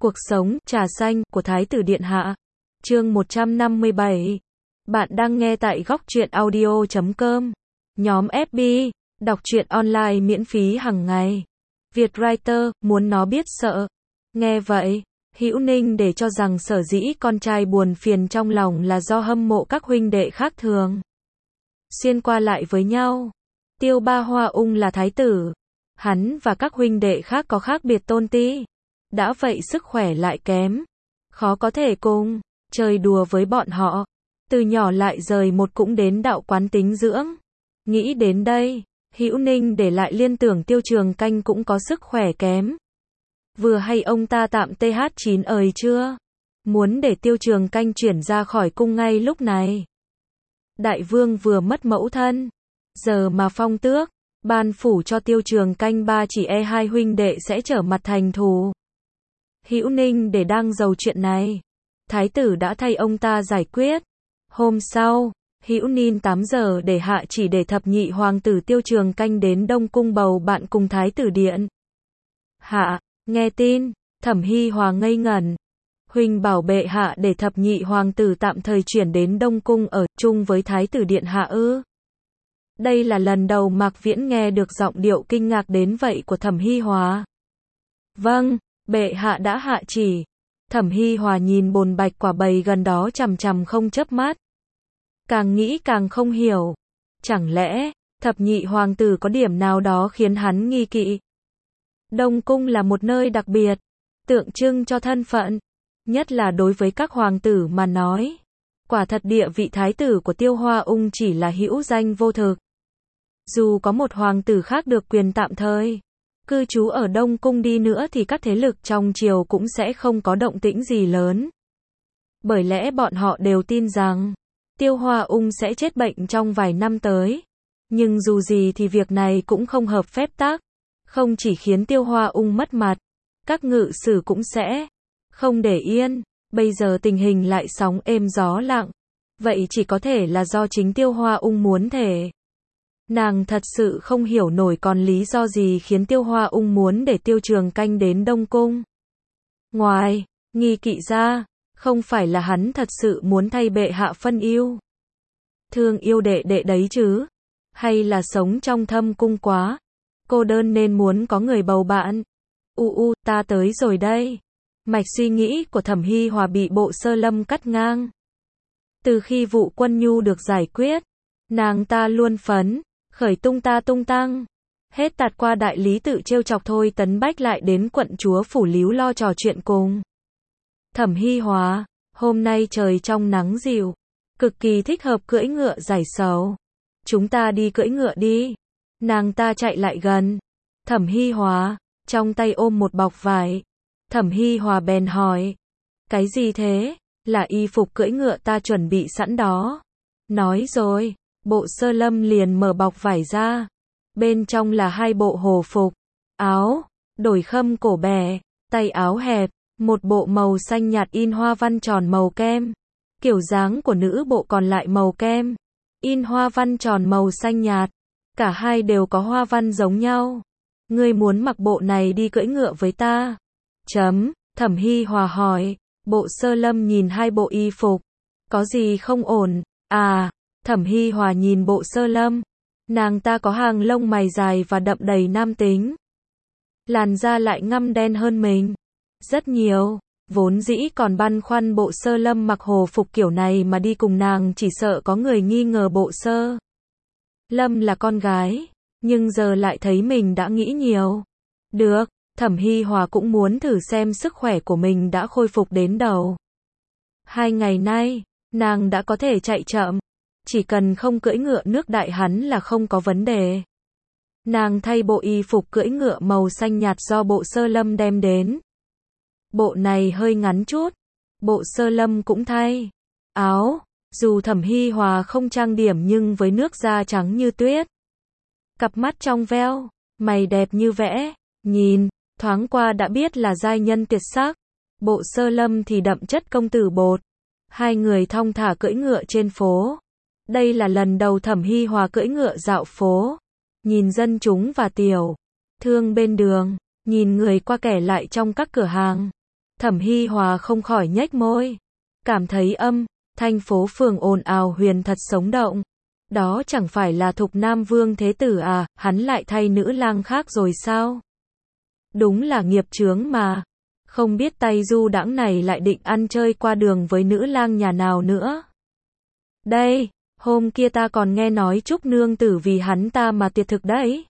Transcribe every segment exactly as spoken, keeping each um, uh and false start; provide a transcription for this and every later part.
Cuộc sống, trà xanh, của Thái tử Điện Hạ. Chương một trăm năm mươi bảy. Bạn đang nghe tại góc truyện audio chấm com. Nhóm ép bê, đọc truyện online miễn phí hàng ngày. Vietwriter, muốn nó biết sợ. Nghe vậy, Hữu Ninh để cho rằng sở dĩ con trai buồn phiền trong lòng là do hâm mộ các huynh đệ khác thường xuyên qua lại với nhau. Tiêu Ba Hoa Ung là thái tử. Hắn và các huynh đệ khác có khác biệt tôn ti. Đã vậy sức khỏe lại kém. Khó có thể cùng chơi đùa với bọn họ. Từ nhỏ lại rời một cũng đến đạo quán tính dưỡng. Nghĩ đến đây, Hữu Ninh để lại liên tưởng Tiêu Trường Canh cũng có sức khỏe kém. Vừa hay ông ta tạm tê hát chín ời chưa? Muốn để Tiêu Trường Canh chuyển ra khỏi cung ngay lúc này. Đại vương vừa mất mẫu thân. Giờ mà phong tước, ban phủ cho Tiêu Trường Canh ba chỉ e hai huynh đệ sẽ trở mặt thành thù. Hữu Ninh để đang giàu chuyện này. Thái tử đã thay ông ta giải quyết. Hôm sau, Hữu Ninh tám giờ để hạ chỉ để thập nhị hoàng tử Tiêu Trường Canh đến Đông Cung bầu bạn cùng Thái tử Điện Hạ. Nghe tin, Thẩm Hy Hòa ngây ngẩn. Huỳnh bảo bệ hạ để thập nhị hoàng tử tạm thời chuyển đến Đông Cung ở chung với Thái tử Điện Hạ ư? Đây là lần đầu Mạc Viễn nghe được giọng điệu kinh ngạc đến vậy của Thẩm Hy Hòa. Vâng, bệ hạ đã hạ chỉ. Thẩm Hy Hòa nhìn bồn bạch quả bầy gần đó chằm chằm không chớp mắt. Càng nghĩ càng không hiểu. Chẳng lẽ, thập nhị hoàng tử có điểm nào đó khiến hắn nghi kỵ? Đông Cung là một nơi đặc biệt, tượng trưng cho thân phận, nhất là đối với các hoàng tử mà nói. Quả thật địa vị thái tử của Tiêu Hoa Ung chỉ là hữu danh vô thực. Dù có một hoàng tử khác được quyền tạm thời cư trú ở Đông Cung đi nữa thì các thế lực trong triều cũng sẽ không có động tĩnh gì lớn. Bởi lẽ bọn họ đều tin rằng Tiêu Hoa Ung sẽ chết bệnh trong vài năm tới. Nhưng dù gì thì việc này cũng không hợp phép tắc. Không chỉ khiến Tiêu Hoa Ung mất mặt, các ngự sử cũng sẽ không để yên. Bây giờ tình hình lại sóng êm gió lặng. Vậy chỉ có thể là do chính Tiêu Hoa Ung muốn thể. Nàng thật sự không hiểu nổi còn lý do gì khiến Tiêu Hoa Ung muốn để Tiêu Trường Canh đến Đông Cung. Ngoài nghi kỵ ra, không phải là hắn thật sự muốn thay bệ hạ phân ưu thương yêu đệ đệ đấy chứ? Hay là sống trong thâm cung quá cô đơn nên muốn có người bầu bạn? U u, ta tới rồi đây. Mạch suy nghĩ của Thẩm Hy Hòa bị Bộ Sơ Lâm cắt ngang. Từ khi vụ Quân Nhu được giải quyết, nàng ta luôn phấn khởi tung ta tung tăng. Hết tạt qua đại lý tự trêu chọc thôi Tấn Bách lại đến quận chúa phủ líu lo trò chuyện cùng Thẩm Hy Hòa. Hôm nay trời trong nắng dịu, cực kỳ thích hợp cưỡi ngựa giải sầu. Chúng ta đi cưỡi ngựa đi. Nàng ta chạy lại gần Thẩm Hy Hòa, trong tay ôm một bọc vải. Thẩm Hy Hòa bèn hỏi, cái gì thế? Là y phục cưỡi ngựa ta chuẩn bị sẵn đó. Nói rồi, Bộ Sơ Lâm liền mở bọc vải ra. Bên trong là hai bộ hồ phục, áo, đổi khâm cổ bè, tay áo hẹp, một bộ màu xanh nhạt in hoa văn tròn màu kem. Kiểu dáng của nữ bộ còn lại màu kem, in hoa văn tròn màu xanh nhạt. Cả hai đều có hoa văn giống nhau. Ngươi muốn mặc bộ này đi cưỡi ngựa với ta? Chấm, Thẩm Hy Hòa hỏi. Bộ Sơ Lâm nhìn hai bộ y phục. Có gì không ổn? À, Thẩm Hy Hòa nhìn Bộ Sơ Lâm. Nàng ta có hàng lông mày dài và đậm đầy nam tính. Làn da lại ngăm đen hơn mình rất nhiều. Vốn dĩ còn băn khoăn Bộ Sơ Lâm mặc hồ phục kiểu này mà đi cùng nàng chỉ sợ có người nghi ngờ Bộ Sơ Lâm là con gái. Nhưng giờ lại thấy mình đã nghĩ nhiều. Được, Thẩm Hy Hòa cũng muốn thử xem sức khỏe của mình đã khôi phục đến đâu. Hai ngày nay, nàng đã có thể chạy chậm. Chỉ cần không cưỡi ngựa nước đại hắn là không có vấn đề. Nàng thay bộ y phục cưỡi ngựa màu xanh nhạt do Bộ Sơ Lâm đem đến. Bộ này hơi ngắn chút. Bộ Sơ Lâm cũng thay áo. Dù Thẩm Hy Hòa không trang điểm nhưng với nước da trắng như tuyết. Cặp mắt trong veo, mày đẹp như vẽ. Nhìn, thoáng qua đã biết là giai nhân tuyệt sắc. Bộ Sơ Lâm thì đậm chất công tử bột. Hai người thong thả cưỡi ngựa trên phố. Đây là lần đầu Thẩm Hy Hòa cưỡi ngựa dạo phố. Nhìn dân chúng và tiểu thương bên đường. Nhìn người qua kẻ lại trong các cửa hàng. Thẩm Hi Hòa không khỏi nhếch môi. Cảm thấy âm, thanh phố phường ồn ào huyền thật sống động. Đó chẳng phải là Thục Nam Vương Thế Tử à, hắn lại thay nữ lang khác rồi sao? Đúng là nghiệp chướng mà. Không biết tay du đãng này lại định ăn chơi qua đường với nữ lang nhà nào nữa. Đây, hôm kia ta còn nghe nói Trúc nương tử vì hắn ta mà tiệt thực đấy.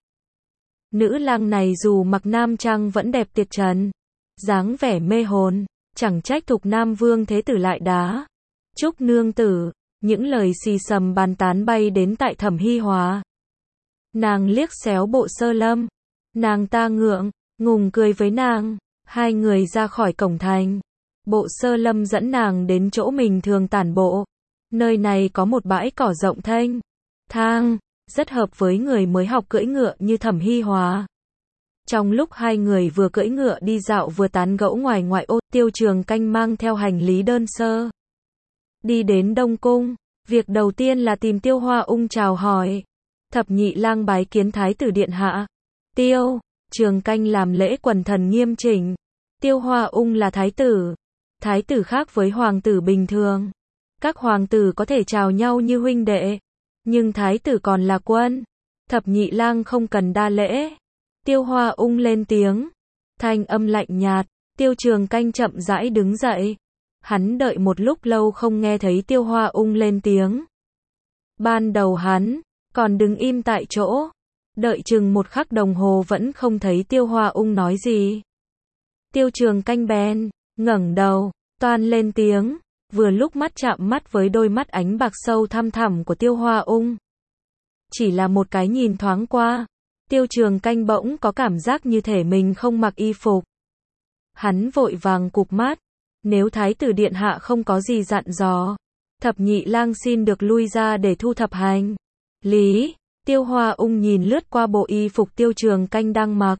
Nữ lang này dù mặc nam trang vẫn đẹp tuyệt trần, dáng vẻ mê hồn, chẳng trách Thục Nam Vương Thế Tử lại đá Trúc nương tử. Những lời xì xầm bàn tán bay đến tại Thẩm Hi Hòa. Nàng liếc xéo Bộ Sơ Lâm. Nàng ta ngượng, ngùng cười với nàng. Hai người ra khỏi cổng thành. Bộ Sơ Lâm dẫn nàng đến chỗ mình thường tản bộ. Nơi này có một bãi cỏ rộng thênh thang, rất hợp với người mới học cưỡi ngựa như Thẩm Hi Hòa. Trong lúc hai người vừa cưỡi ngựa đi dạo vừa tán gẫu ngoài ngoại ô, Tiêu Trường Canh mang theo hành lý đơn sơ. Đi đến Đông Cung, việc đầu tiên là tìm Tiêu Hoa Ung chào hỏi. Thập nhị lang bái kiến Thái tử điện hạ. Tiêu Trường Canh làm lễ quần thần nghiêm chỉnh. Tiêu Hoa Ung là thái tử. Thái tử khác với hoàng tử bình thường. Các hoàng tử có thể chào nhau như huynh đệ, nhưng thái tử còn là quân. Thập nhị lang không cần đa lễ. Tiêu Hoa Ung lên tiếng, thanh âm lạnh nhạt. Tiêu Trường Canh chậm rãi đứng dậy. Hắn đợi một lúc lâu không nghe thấy Tiêu Hoa Ung lên tiếng. Ban đầu hắn còn đứng im tại chỗ, đợi chừng một khắc đồng hồ vẫn không thấy Tiêu Hoa Ung nói gì. Tiêu Trường Canh bèn ngẩng đầu, toan lên tiếng, vừa lúc mắt chạm mắt với đôi mắt ánh bạc sâu thăm thẳm của Tiêu Hoa Ung. Chỉ là một cái nhìn thoáng qua, Tiêu Trường Canh bỗng có cảm giác như thể mình không mặc y phục. Hắn vội vàng cụp mắt. Nếu Thái tử điện hạ không có gì dặn dò, Thập nhị lang xin được lui ra để thu thập hành lý. Tiêu Hoa Ung nhìn lướt qua bộ y phục Tiêu Trường Canh đang mặc.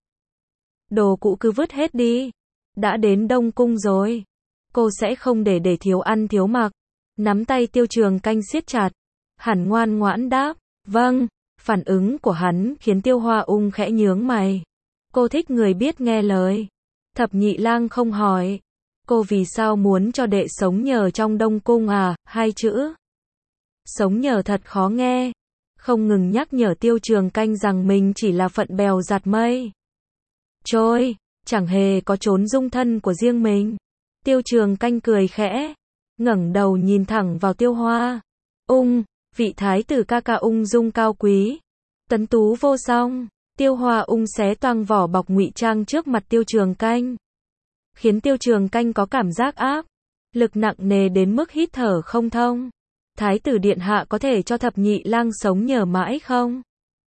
Đồ cũ cứ vứt hết đi. Đã đến Đông Cung rồi, cô sẽ không để để thiếu ăn thiếu mặc. Nắm tay Tiêu Trường Canh siết chặt. Hắn ngoan ngoãn đáp, vâng. Phản ứng của hắn khiến Tiêu Hoa Ung khẽ nhướng mày. Cô thích người biết nghe lời. Thập nhị lang không hỏi. Cô vì sao muốn cho đệ sống nhờ trong Đông Cung à? Hai chữ sống nhờ thật khó nghe. Không ngừng nhắc nhở Tiêu Trường Canh rằng mình chỉ là phận bèo giạt mây trôi, chẳng hề có chốn dung thân của riêng mình. Tiêu Trường Canh cười khẽ, ngẩng đầu nhìn thẳng vào Tiêu Hoa Ung. Vị thái tử ca ca ung dung cao quý, tấn tú vô song. Tiêu Hoa Ung xé toang vỏ bọc ngụy trang trước mặt Tiêu Trường Canh, khiến Tiêu Trường Canh có cảm giác áp lực nặng nề đến mức hít thở không thông. Thái tử điện hạ có thể cho thập nhị lang sống nhờ mãi không?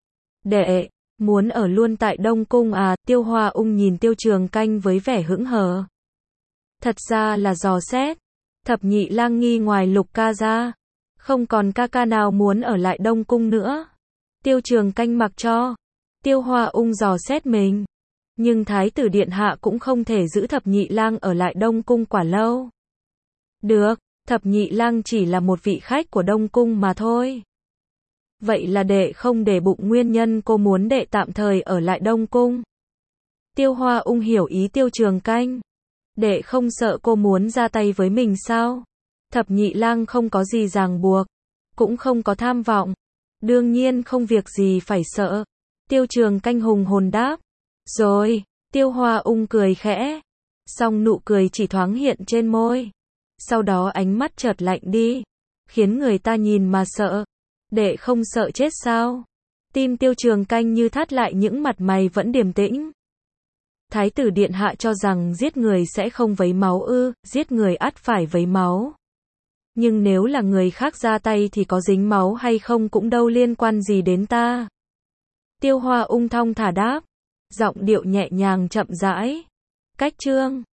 Đệ muốn ở luôn tại Đông Cung à? Tiêu Hoa Ung nhìn Tiêu Trường Canh với vẻ hững hờ. Thật ra là dò xét. Thập nhị lang nghi ngoài Lục ca ra, không còn ca ca nào muốn ở lại Đông Cung nữa. Tiêu Trường Canh mặc cho Tiêu Hoa Ung dò xét mình. Nhưng Thái tử điện hạ cũng không thể giữ thập nhị lang ở lại Đông Cung quả lâu được. Thập nhị lang chỉ là một vị khách của Đông Cung mà thôi. Vậy là đệ không để bụng nguyên nhân cô muốn đệ tạm thời ở lại Đông Cung. Tiêu Hoa Ung hiểu ý Tiêu Trường Canh. Đệ không sợ cô muốn ra tay với mình sao? Thập nhị lang không có gì ràng buộc, cũng không có tham vọng, đương nhiên không việc gì phải sợ. Tiêu Trường Canh hùng hồn đáp. Rồi, Tiêu Hoa Ung cười khẽ, song nụ cười chỉ thoáng hiện trên môi. Sau đó ánh mắt chợt lạnh đi, khiến người ta nhìn mà sợ. Đệ không sợ chết sao? Tim Tiêu Trường Canh như thắt lại, những mặt mày vẫn điềm tĩnh. Thái tử điện hạ cho rằng giết người sẽ không vấy máu ư? Giết người ắt phải vấy máu. Nhưng nếu là người khác ra tay thì có dính máu hay không cũng đâu liên quan gì đến ta. Tiêu Hoa Ung thong thả đáp, giọng điệu nhẹ nhàng chậm rãi. Cách chương